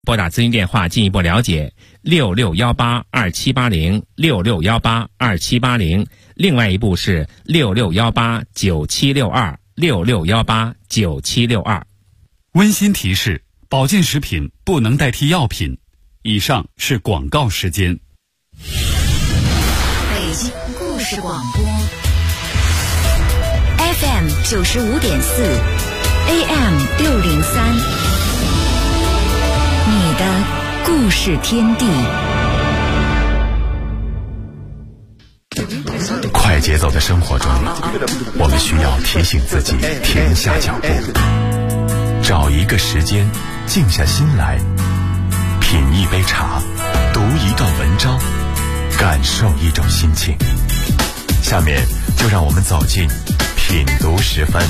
拨打咨询电话进一步了解6618278066182780，另外一部是6618976266189762。 温馨提示：保健食品不能代替药品。以上是广告时间。 北京故事广播 FM 95.4 AM 603，你的故事天地。 快节奏的生活中，我们需要提醒自己停下脚步，找一个时间静下心来，品一杯茶，读一段文章，感受一种心情。下面就让我们走进品读时分。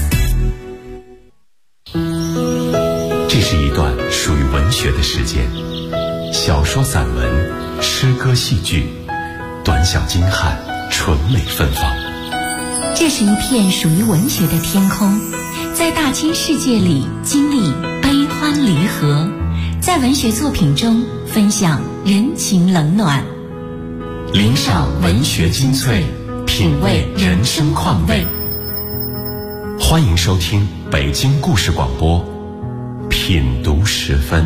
这是一段属于文学的时间，小说、散文、诗歌、戏剧，短小精悍，纯美芬芳。 这是一片属于文学的天空，在大千世界里经历悲欢离合，在文学作品中分享人情冷暖， 领赏文学精粹，品味人生况味。欢迎收听北京故事广播品读时分。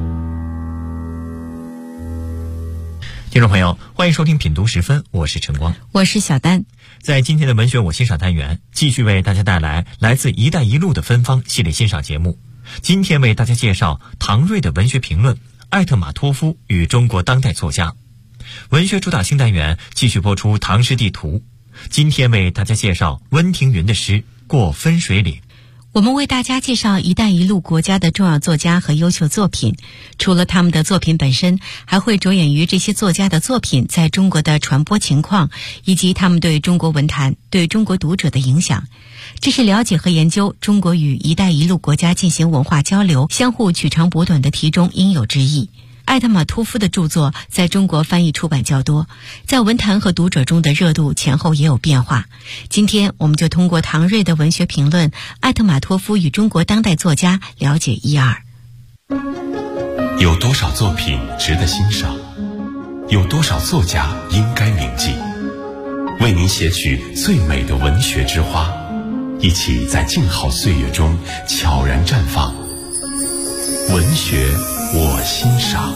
听众朋友，欢迎收听品读时分，我是陈光， 我是小丹。 在今天的文学我欣赏单元，继续为大家带来来自一带一路的芬芳系列欣赏节目。今天为大家介绍唐瑞的文学评论《艾特马托夫与中国当代作家》。文学主打新单元继续播出唐诗地图，今天为大家介绍温庭筠的诗《过分水岭》。 我们为大家介绍一带一路国家的重要作家和优秀作品，除了他们的作品本身，还会着眼于这些作家的作品在中国的传播情况，以及他们对中国文坛、对中国读者的影响。这是了解和研究中国与一带一路国家进行文化交流、相互取长补短的题中应有之义。艾特马托夫的著作在中国翻译出版较多，在文坛和读者中的热度前后也有变化。今天我们就通过唐瑞的文学评论《艾特马托夫与中国当代作家》了解一二。 有多少作品值得欣赏？有多少作家应该铭记？为您写取最美的文学之花，一起在静好岁月中悄然绽放。文学我欣赏。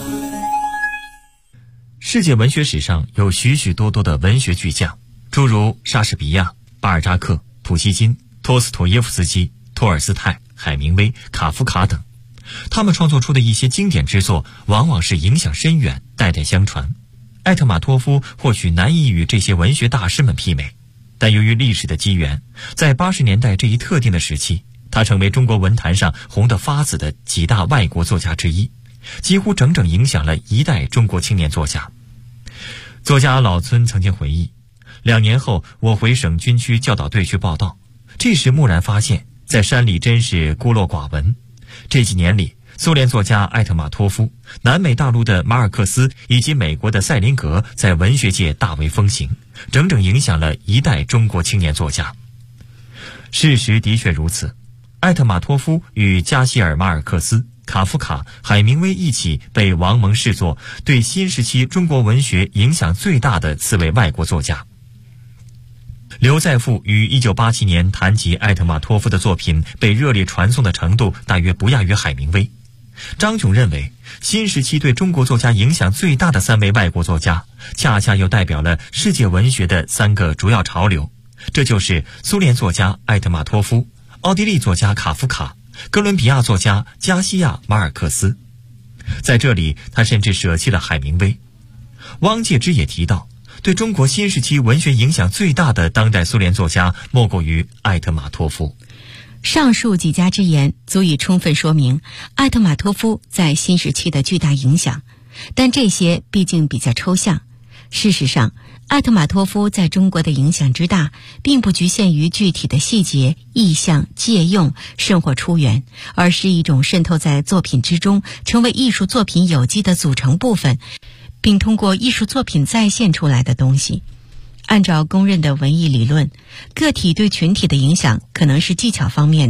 世界文学史上有许许多多的文学巨匠，诸如莎士比亚、巴尔扎克、普希金、托斯妥耶夫斯基、托尔斯泰、海明威、卡夫卡等。他们创作出的一些经典之作往往是影响深远，代代相传。艾特马托夫或许难以与这些文学大师们媲美，但由于历史的机缘，在80年代这一特定的时期，他成为中国文坛上红得发紫的几大外国作家之一，几乎整整影响了一代中国青年作家。作家老村曾经回忆，2年后我回省军区教导队去报道，这时蓦然发现在山里真是孤陋寡闻。这几年里，苏联作家艾特马托夫、南美大陆的马尔克斯以及美国的塞林格在文学界大为风行，整整影响了一代中国青年作家。事实的确如此，艾特马托夫与加西尔·马尔克斯、卡夫卡、海明威一起被王蒙视作对新时期中国文学影响最大的4位外国作家。刘再富于1987年谈及艾特马托夫的作品被热烈传颂的程度大约不亚于海明威。张炯认为，新时期对中国作家影响最大的3位外国作家，恰恰又代表了世界文学的3个主要潮流，这就是苏联作家艾特马托夫、奥地利作家卡夫卡、哥伦比亚作家加西亚·马尔克斯。在这里，他甚至舍弃了海明威。汪介之也提到，对中国新时期文学影响最大的当代苏联作家莫过于艾特马托夫。 上述几家之言足以充分说明艾特马托夫在新时期的巨大影响，但这些毕竟比较抽象。事实上，艾特马托夫在中国的影响之大，并不局限于具体的细节、意象、借用，甚或出源，而是一种渗透在作品之中，成为艺术作品有机的组成部分，并通过艺术作品再现出来的东西。按照公认的文艺理论，个体对群体的影响可能是技巧方面的，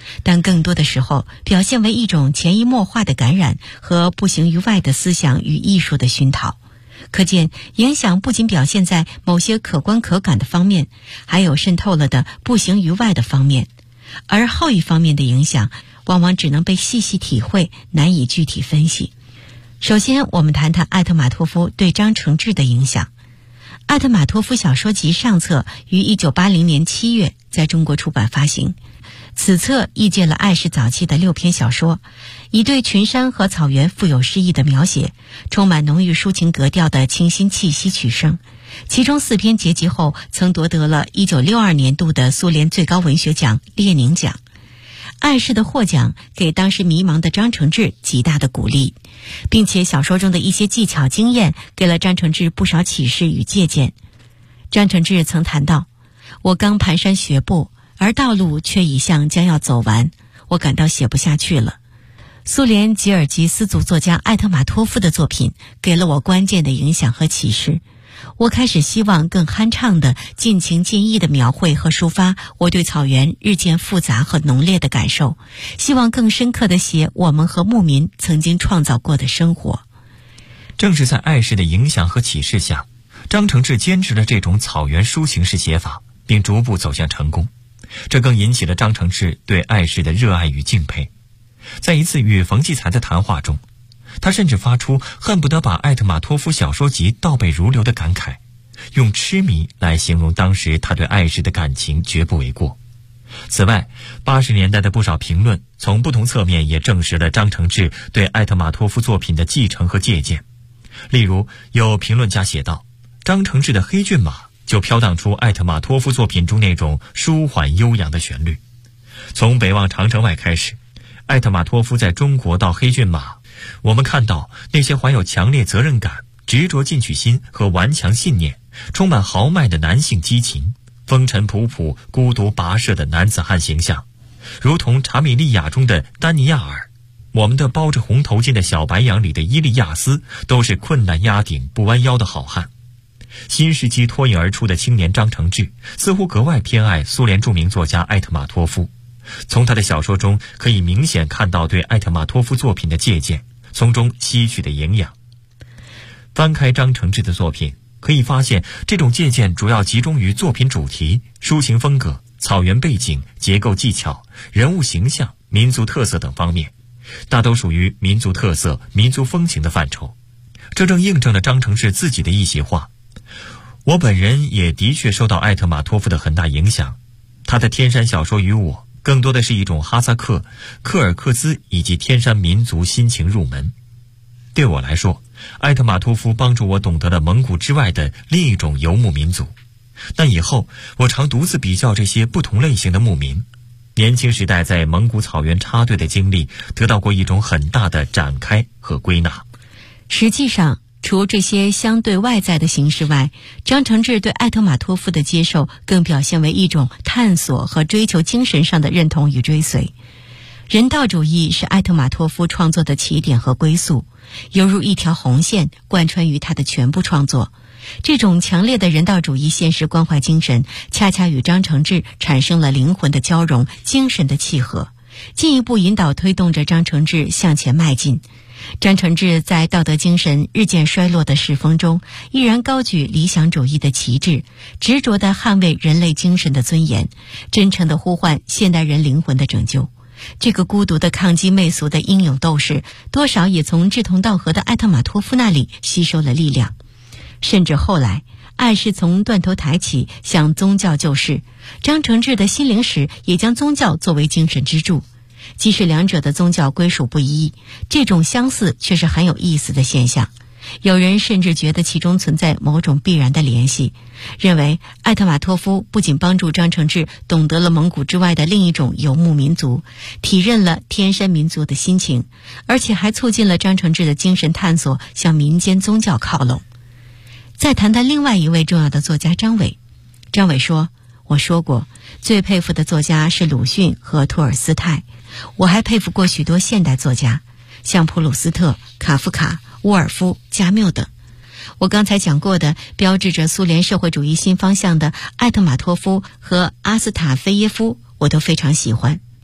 但更多的时候表现为一种潜移默化的感染和不形于外的思想与艺术的熏陶。可见，影响不仅表现在某些可观可感的方面，还有渗透了的不形于外的方面。而后一方面的影响，往往只能被细细体会，难以具体分析。首先，我们谈谈艾特马托夫对张承志的影响。艾特马托夫小说集上册于1980年7月在中国出版发行。此册译介了艾氏早期的6篇小说，以对群山和草原富有诗意的描写，充满浓郁抒情格调的清新气息取胜。其中4篇结集后，曾夺得了1962年度的苏联最高文学奖列宁奖。艾氏的获奖给当时迷茫的张承志极大的鼓励，并且小说中的一些技巧经验给了张承志不少启示与借鉴。张承志曾谈到，我刚蹒跚学步，而道路却已像将要走完，我感到写不下去了。苏联吉尔吉斯族作家艾特马托夫的作品给了我关键的影响和启示。我开始希望更酣畅地、尽情尽意地描绘和抒发我对草原日渐复杂和浓烈的感受，希望更深刻地写我们和牧民曾经创造过的生活。 正是在艾氏的影响和启示下，张承志坚持了这种草原抒情式写法，并逐步走向成功。这更引起了张承志对艾氏的热爱与敬佩。在一次与冯骥才的谈话中，他甚至发出恨不得把艾特马托夫小说集倒背如流的感慨，用痴迷来形容当时他对艾氏的感情绝不为过。此外，80年代的不少评论从不同侧面也证实了张承志对艾特马托夫作品的继承和借鉴。例如，有评论家写道，张承志的《黑骏马》就飘荡出艾特马托夫作品中那种舒缓悠扬的旋律。从北望长城外开始，艾特马托夫在中国到黑骏马，我们看到那些怀有强烈责任感、执着进取心和顽强信念，充满豪迈的男性激情，风尘仆仆、孤独跋涉的男子汉形象，如同查米利亚中的丹尼亚尔，我们的包着红头巾的小白羊里的伊利亚斯，都是困难压顶不弯腰的好汉。新世纪脱颖而出的青年张承志似乎格外偏爱苏联著名作家艾特马托夫，从他的小说中可以明显看到对艾特马托夫作品的借鉴，从中吸取的营养。翻开张承志的作品，可以发现这种借鉴主要集中于作品主题、抒情风格、草原背景、结构技巧、人物形象、民族特色等方面，大都属于民族特色、民族风情的范畴。这正印证了张承志自己的一席话：我本人也的确受到艾特马托夫的很大影响，他的天山小说与我更多的是一种哈萨克、柯尔克孜以及天山民族心情入门。对我来说，艾特马托夫帮助我懂得了蒙古之外的另一种游牧民族。但以后我常独自比较这些不同类型的牧民，年轻时代在蒙古草原插队的经历得到过一种很大的展开和归纳。 实际上，除这些相对外在的形式外，张承志对艾特马托夫的接受更表现为一种探索和追求精神上的认同与追随。人道主义是艾特马托夫创作的起点和归宿，犹如一条红线贯穿于他的全部创作。这种强烈的人道主义现实关怀精神，恰恰与张承志产生了灵魂的交融、精神的契合，进一步引导推动着张承志向前迈进。张承志在道德精神日渐衰落的世风中，依然高举理想主义的旗帜，执着地捍卫人类精神的尊严，真诚地呼唤现代人灵魂的拯救。这个孤独的抗击媚俗的英勇斗士，多少也从志同道合的艾特马托夫那里吸收了力量。甚至后来，艾氏从断头台起向宗教救世，张承志的心灵史也将宗教作为精神支柱。即使两者的宗教归属不一，这种相似却是很有意思的现象。有人甚至觉得其中存在某种必然的联系，认为艾特马托夫不仅帮助张承志懂得了蒙古之外的另一种游牧民族，体认了天山民族的心情，而且还促进了张承志的精神探索向民间宗教靠拢。再谈谈另外一位重要的作家张伟。张伟说，我说过，最佩服的作家是鲁迅和托尔斯泰，我还佩服过许多现代作家，像普鲁斯特、卡夫卡、沃尔夫、加缪等。我刚才讲过的标志着苏联社会主义新方向的艾特马托夫和阿斯塔菲耶夫，我都非常喜欢。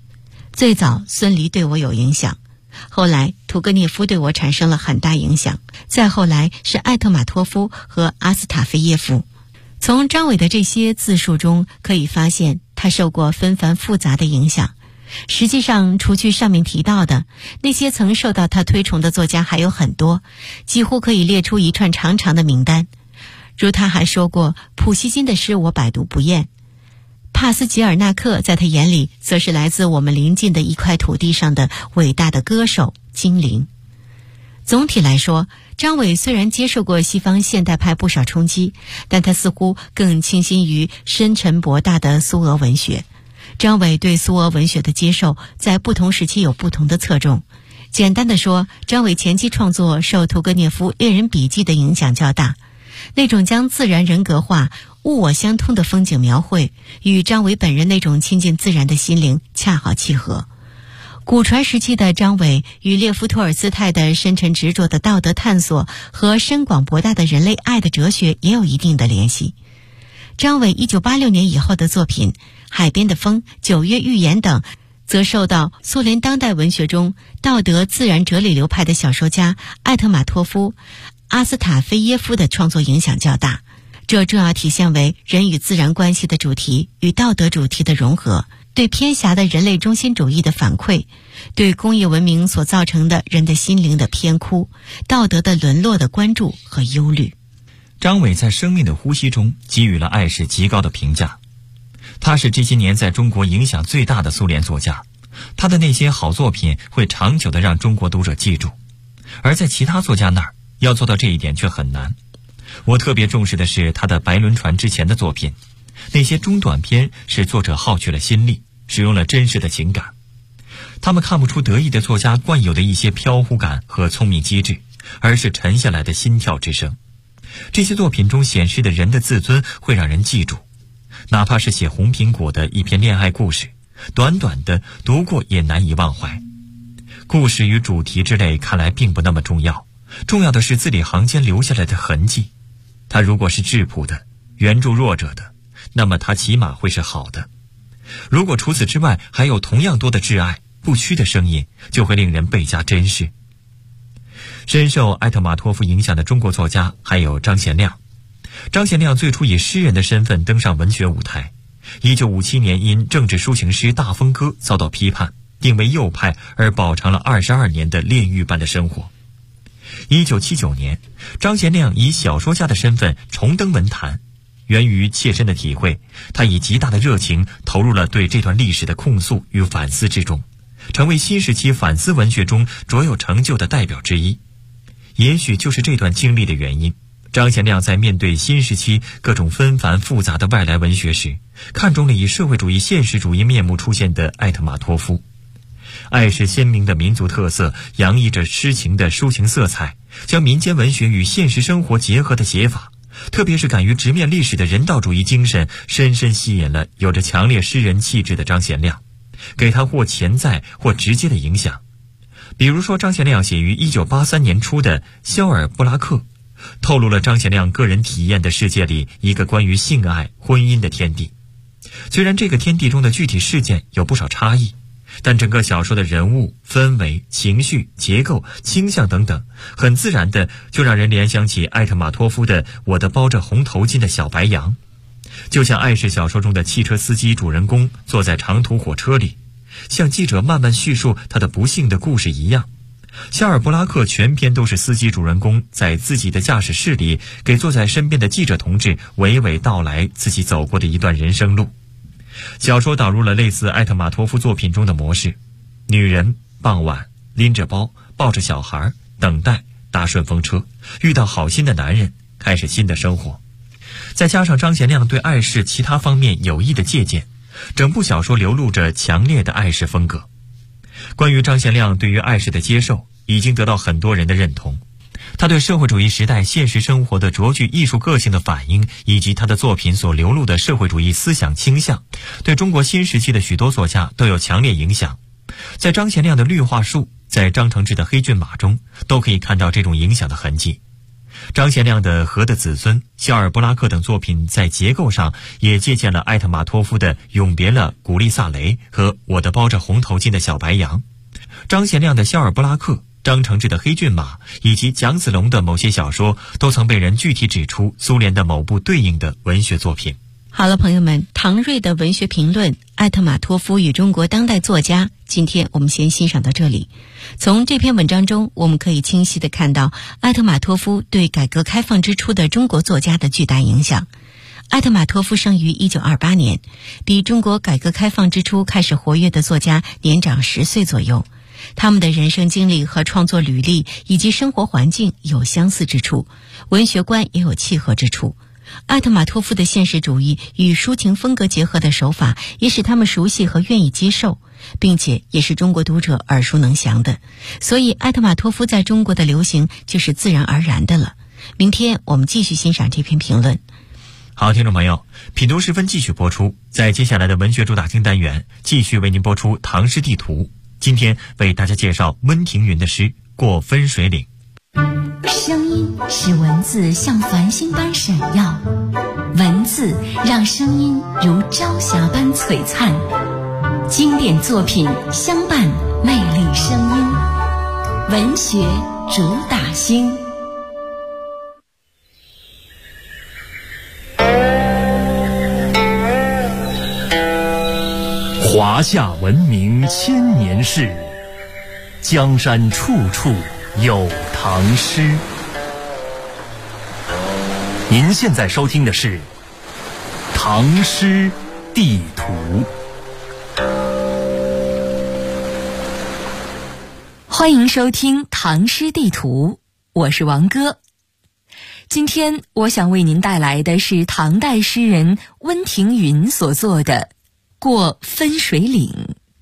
最早孙犁对我有影响，后来屠格涅夫对我产生了很大影响，再后来是艾特马托夫和阿斯塔菲耶夫。从张伟的这些自述中可以发现，他受过纷繁复杂的影响。实际上，除去上面提到的那些曾受到他推崇的作家还有很多，几乎可以列出一串长长的名单。如他还说过，普希金的诗我百读不厌，帕斯吉尔纳克在他眼里则是来自我们邻近的一块土地上的伟大的歌手精灵。总体来说，张伟虽然接受过西方现代派不少冲击，但他似乎更倾心于深沉博大的苏俄文学。张伟对苏俄文学的接受在不同时期有不同的侧重。简单的说，张伟前期创作受屠格涅夫《猎人笔记》的影响较大，那种将自然人格化、物我相通的风景描绘，与张伟本人那种亲近自然的心灵恰好契合。古传时期的张伟与列夫·托尔斯泰的深沉执着的道德探索和深广博大的人类爱的哲学也有一定的联系。张伟1986年以后的作品《海边的风》《九月预言》等，则受到苏联当代文学中道德自然哲理流派的小说家艾特马托夫、阿斯塔菲耶夫的创作影响较大。这主要体现为人与自然关系的主题与道德主题的融合，对偏狭的人类中心主义的反馈，对工业文明所造成的人的心灵的偏枯、道德的沦落的关注和忧虑。 张伟在《生命的呼吸》中给予了爱是极高的评价。他是这些年在中国影响最大的苏联作家，他的那些好作品会长久地让中国读者记住，而在其他作家那儿要做到这一点却很难。我特别重视的是他的《白轮船》之前的作品，那些中短篇是作者耗去了心力，使用了真实的情感。他们看不出得意的作家惯有的一些飘忽感和聪明机智，而是沉下来的心跳之声。这些作品中显示的人的自尊会让人记住，哪怕是写红苹果的一篇恋爱故事，短短的读过也难以忘怀。故事与主题之类看来并不那么重要，重要的是字里行间留下来的痕迹。它如果是质朴的，援助弱者的，那么它起码会是好的。如果除此之外还有同样多的挚爱、不屈的声音，就会令人倍加珍视。深受艾特马托夫影响的中国作家还有张贤亮。张贤亮最初以诗人的身份登上文学舞台，1957年因政治抒情诗《大风歌》遭到批判，定为右派而饱尝了22年的炼狱般的生活。1979年，张贤亮以小说家的身份重登文坛，源于切身的体会，他以极大的热情投入了对这段历史的控诉与反思之中，成为新时期反思文学中卓有成就的代表之一。也许就是这段经历的原因，张贤亮在面对新时期各种纷繁复杂的外来文学时，看中了以社会主义现实主义面目出现的艾特马托夫。爱是鲜明的民族特色，洋溢着诗情的抒情色彩，将民间文学与现实生活结合的写法，特别是敢于直面历史的人道主义精神，深深吸引了有着强烈诗人气质的张贤亮，给他或潜在或直接的影响。比如说，张贤亮写于1983年初的《肖尔布拉克》，透露了张贤亮个人体验的世界里一个关于性爱、婚姻的天地。虽然这个天地中的具体事件有不少差异，但整个小说的人物、氛围、情绪、结构、倾向等等，很自然的就让人联想起艾特马托夫的《我的包着红头巾的小白羊》，就像爱是小说中的汽车司机主人公坐在长途火车里，向记者慢慢叙述他的不幸的故事一样。肖尔布拉克全篇都是司机主人公在自己的驾驶室里给坐在身边的记者同志娓娓道来自己走过的一段人生路。小说导入了类似艾特马托夫作品中的模式，女人傍晚拎着包抱着小孩，等待搭顺风车，遇到好心的男人，开始新的生活。再加上张贤亮对爱是其他方面有益的借鉴，整部小说流露着强烈的爱是风格。关于张贤亮对于爱是的接受，已经得到很多人的认同。他对社会主义时代现实生活的卓具艺术个性的反映，以及他的作品所流露的社会主义思想倾向，对中国新时期的许多作家都有强烈影响。在张贤亮的《绿化树》，在张承志的《黑骏马》中，都可以看到这种影响的痕迹。 张贤亮的《河的子孙》、肖尔布拉克等作品在结构上也借鉴了艾特马托夫的《永别了，古丽萨雷》和《我的包着红头巾的小白羊》。张贤亮的《肖尔布拉克》、张承志的《黑骏马》以及蒋子龙的某些小说都曾被人具体指出苏联的某部对应的文学作品。 好了，朋友们，唐瑞的文学评论《艾特马托夫与中国当代作家》，今天我们先欣赏到这里。从这篇文章中，我们可以清晰地看到艾特马托夫对改革开放之初的中国作家的巨大影响。艾特马托夫生于1928年，比中国改革开放之初开始活跃的作家年长10岁左右。他们的人生经历和创作履历以及生活环境有相似之处，文学观也有契合之处。艾特马托夫的现实主义与抒情风格结合的手法也使他们熟悉和愿意接受，并且也是中国读者耳熟能详的，所以艾特马托夫在中国的流行就是自然而然的了。明天我们继续欣赏这篇评论。 好，听众朋友，品读时分继续播出。在接下来的文学主打听单元，继续为您播出唐诗地图。今天为大家介绍温庭筠的诗《过分水岭》。 声音使文字像繁星般闪耀，文字让声音如朝霞般璀璨，经典作品相伴，魅力声音，文学主打星。 华夏文明千年事，江山处处有唐诗。您现在收听的是《唐诗地图》。 欢迎收听《唐诗地图》，我是王哥。今天我想为您带来的是唐代诗人温庭筠所作的《过分水岭》。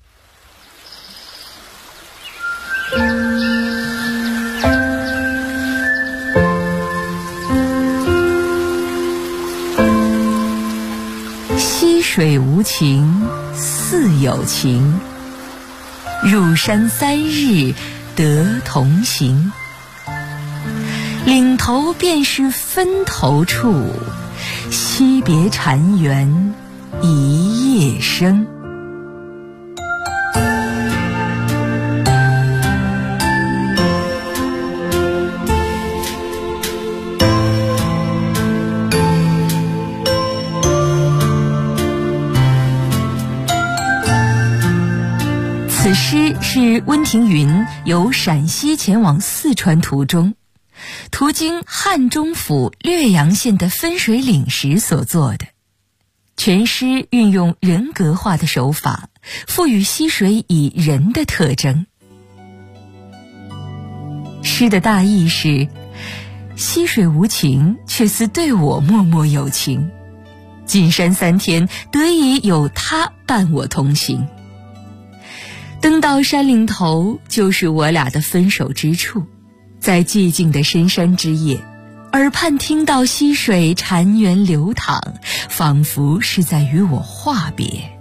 溪水无情似有情，入山3日得同行。岭头便是分头处，惜别禅园一夜生。此诗是温庭筠由陕西前往四川途中，途经汉中府略阳县的分水岭时所作的。全诗运用人格化的手法，赋予溪水以人的特征。诗的大意是：溪水无情，却似对我默默有情。进山3天，得以有他伴我同行。登到山岭头，就是我俩的分手之处。在寂静的深山之夜，耳畔听到溪水潺湲流淌，仿佛是在与我话别。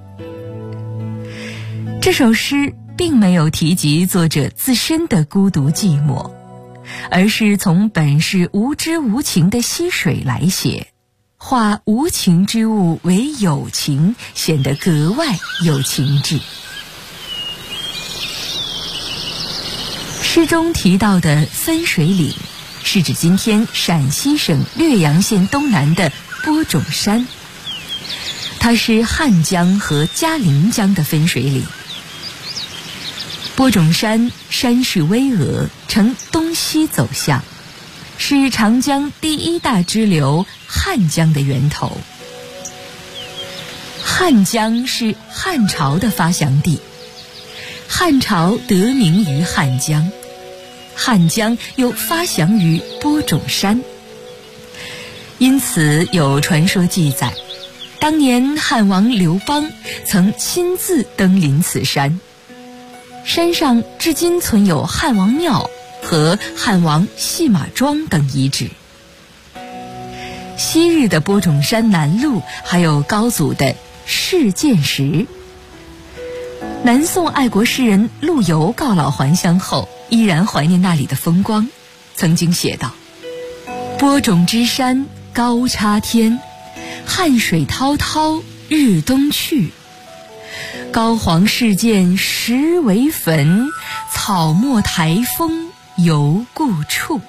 这首诗并没有提及作者自身的孤独寂寞，而是从本是无知无情的溪水来写，化无情之物为有情，显得格外有情致。诗中提到的分水岭，是指今天陕西省略阳县东南的播种山，它是汉江和嘉陵江的分水岭。播种山山势巍峨，呈东西走向，是长江第一大支流汉江的源头。汉江是汉朝的发祥地，汉朝得名于汉江，汉江又发祥于播种山。因此有传说记载，当年汉王刘邦曾亲自登临此山，山上至今存有汉王庙和汉王戏马庄等遗址。昔日的播种山南麓还有高祖的事建石。南宋爱国诗人陆游告老还乡后，依然怀念那里的风光，曾经写道： 播种之山高插天，汉水滔滔日东去。膏黄事件实为坟，草没台风犹故处。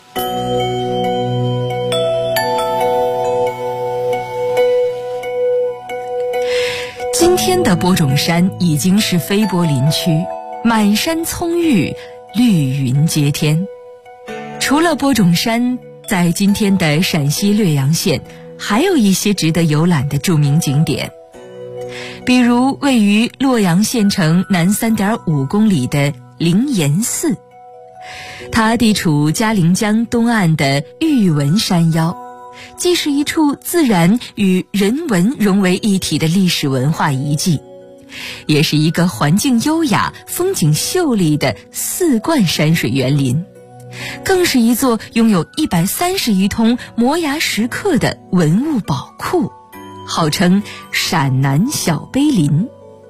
今天的播种山已经是非柏林区，满山葱郁，绿云接天。除了播种山，在今天的陕西略阳县还有一些值得游览的著名景点，比如位于洛阳县城南 3.5 公里的灵岩寺，它地处嘉陵江东岸的玉文山腰，既是一处自然与人文融为一体的历史文化遗迹，也是一个环境优雅、风景秀丽的四冠山水园林，更是一座拥有130余通摩崖石刻的文物宝库，号称陕南小碑林。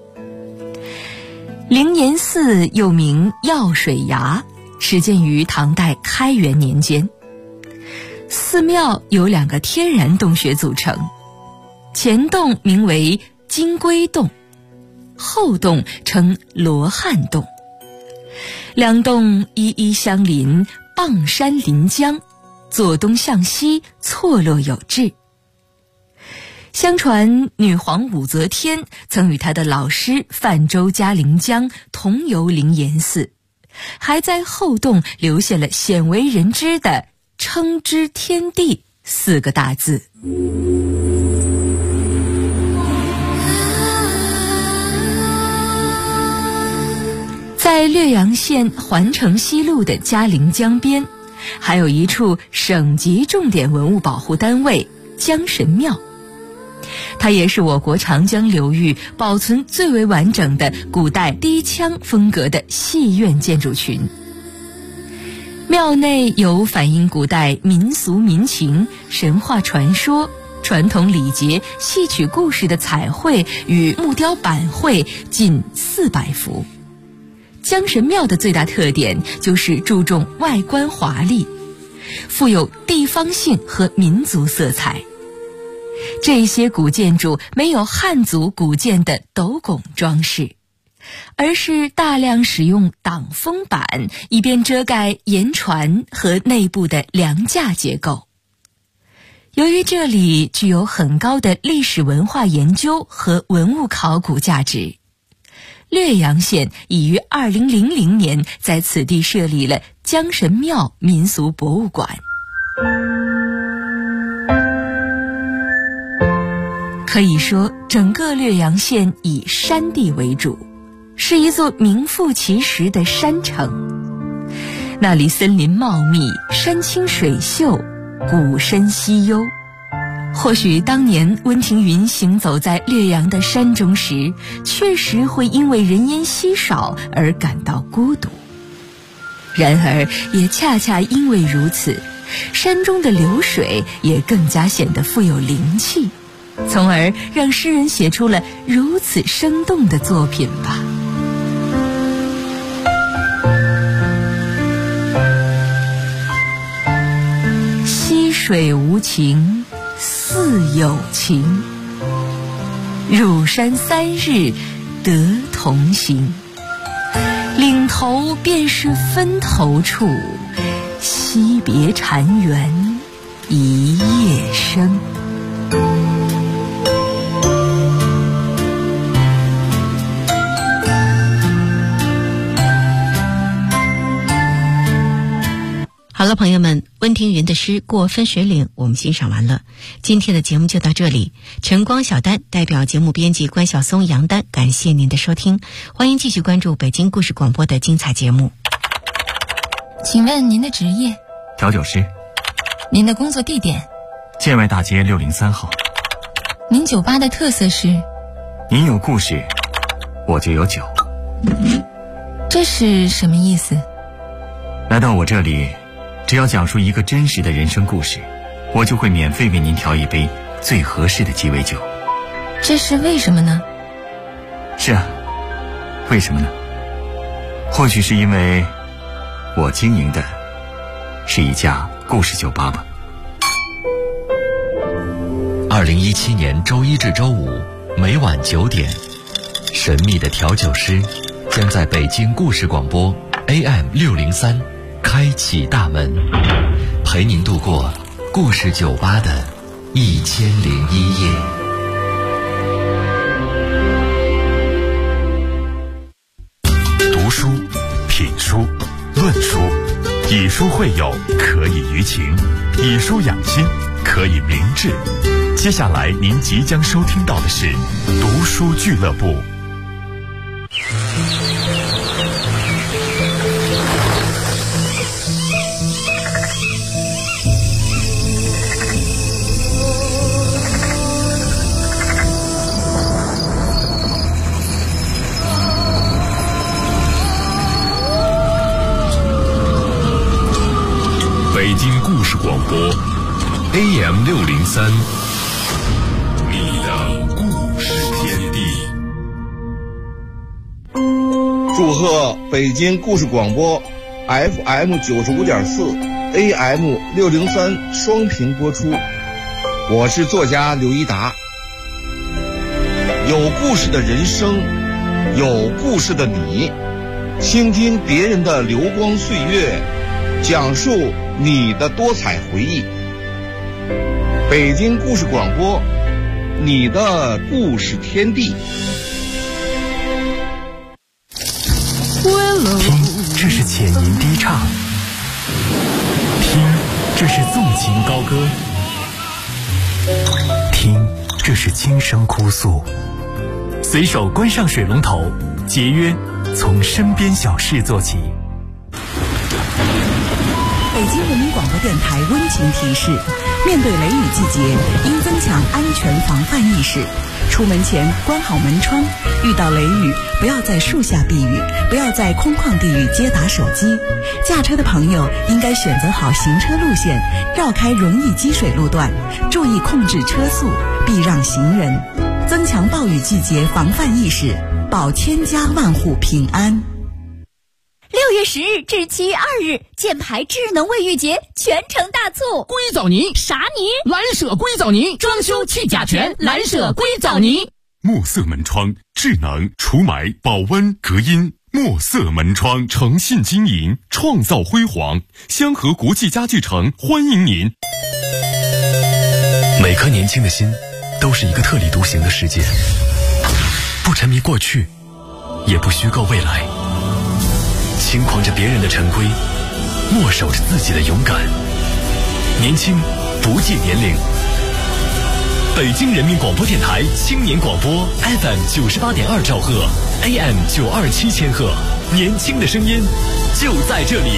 灵岩寺又名药水崖，始建于唐代开元年间。寺庙由2个天然洞穴组成，前洞名为金龟洞，后洞称罗汉洞。两洞依依相邻，傍山临江，左东向西，错落有致。相传女皇武则天曾与她的老师泛舟嘉陵江，同游灵岩寺，还在后洞留下了鲜为人知的称之天地4个大字。在略阳县环城西路的嘉陵江边，还有一处省级重点文物保护单位江神庙，它也是我国长江流域保存最为完整的古代低腔风格的戏院建筑群。庙内有反映古代民俗民情、神话传说、传统礼节、戏曲故事的彩绘与木雕板绘近400幅。江神庙的最大特点就是注重外观华丽，富有地方性和民族色彩。这些古建筑没有汉族古建的斗拱装饰，而是大量使用挡风板，以便遮盖檐船和内部的梁架结构。由于这里具有很高的历史文化研究和文物考古价值，略阳县已于2000年在此地设立了江神庙民俗博物馆。可以说，整个略阳县以山地为主，是一座名副其实的山城。那里森林茂密，山清水秀，古深溪幽。或许当年温庭筠行走在略阳的山中时，确实会因为人烟稀少而感到孤独。然而也恰恰因为如此，山中的流水也更加显得富有灵气，从而让诗人写出了如此生动的作品吧。溪水无情似有情，入山3日得同行。岭头便是分头处，惜别禅园一夜生。 好了，朋友们，温庭筠的诗《过分水岭》我们欣赏完了，今天的节目就到这里。晨光小丹代表节目编辑关晓松、杨丹，感谢您的收听，欢迎继续关注北京故事广播的精彩节目。 请问您的职业？ 调酒师。 您的工作地点？ 建外大街603号。 您酒吧的特色是？ 您有故事，我就有酒。 这是什么意思？ 来到我这里，只要讲述一个真实的人生故事，我就会免费为您调一杯最合适的鸡尾酒。 这是为什么呢？ 是啊，为什么呢？或许是因为我经营的是一家故事酒吧吧。 2017年周一至周五每晚9点，神秘的调酒师将在北京故事广播 AM603开启大门，陪您度过故事酒吧的1001夜。 读书、品书、论书，以书会友，可以娱情；以书养心，可以明志。接下来您即将收听到的是读书俱乐部。 北京故事广播 AM603，你的故事天地。 祝贺北京故事广播 FM95.4 AM603双频播出。我是作家刘一达。有故事的人生，有故事的你，倾听别人的流光岁月，讲述你的多彩回忆。北京故事广播，你的故事天地。 听，这是浅吟低唱；听，这是纵情高歌；听，这是轻声哭诉。随手关上水龙头，节约从身边小事做起。 北京人民广播电台温情提示：面对雷雨季节，应增强安全防范意识。出门前关好门窗，遇到雷雨，不要在树下避雨，不要在空旷地域接打手机。驾车的朋友应该选择好行车路线，绕开容易积水路段，注意控制车速，避让行人，增强暴雨季节防范意识，保千家万户平安。 6月10日至7月2日，箭牌智能卫浴节全城大促， 硅藻泥啥泥？ 蓝舍硅藻泥，装修去甲醛，蓝舍硅藻泥。 墨色门窗，智能除霾、保温、隔音。墨色门窗诚信经营，创造辉煌。香河国际家具城欢迎您。 每颗年轻的心，都是一个特立独行的世界，不沉迷过去，也不虚构未来。轻狂着别人的陈规，默守着自己的勇敢。年轻不计年龄。北京人民广播电台青年广播 FM98.2 兆赫 AM927千赫，年轻的声音就在这里。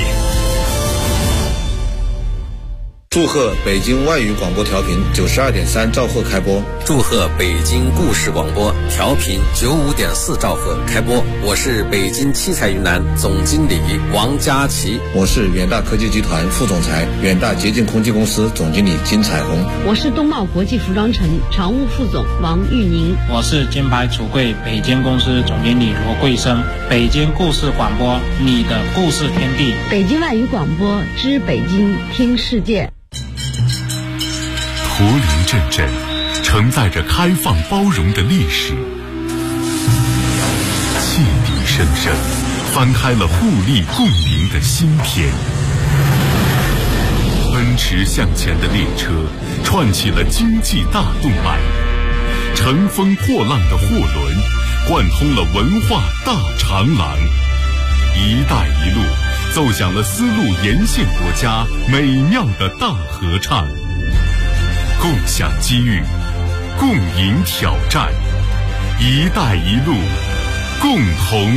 祝贺北京外语广播调频92.3兆赫开播。 祝贺北京故事广播调频95.4兆赫开播。我是北京七彩云南总经理王佳琪。 我是远大科技集团副总裁、远大洁净空气公司总经理金彩虹。 我是东茂国际服装城常务副总王玉宁。 我是金牌橱柜北京公司总经理罗桂生。北京故事广播，你的故事天地。 北京外语广播知北京听世界。 驼铃阵阵，承载着开放包容的历史。汽笛声声，翻开了互利共赢的新篇。奔驰向前的列车，串起了经济大动脉。乘风破浪的货轮，贯通了文化大长廊。一带一路，奏响了丝路沿线国家美妙的大合唱。共享机遇，共赢挑战，一带一路，共同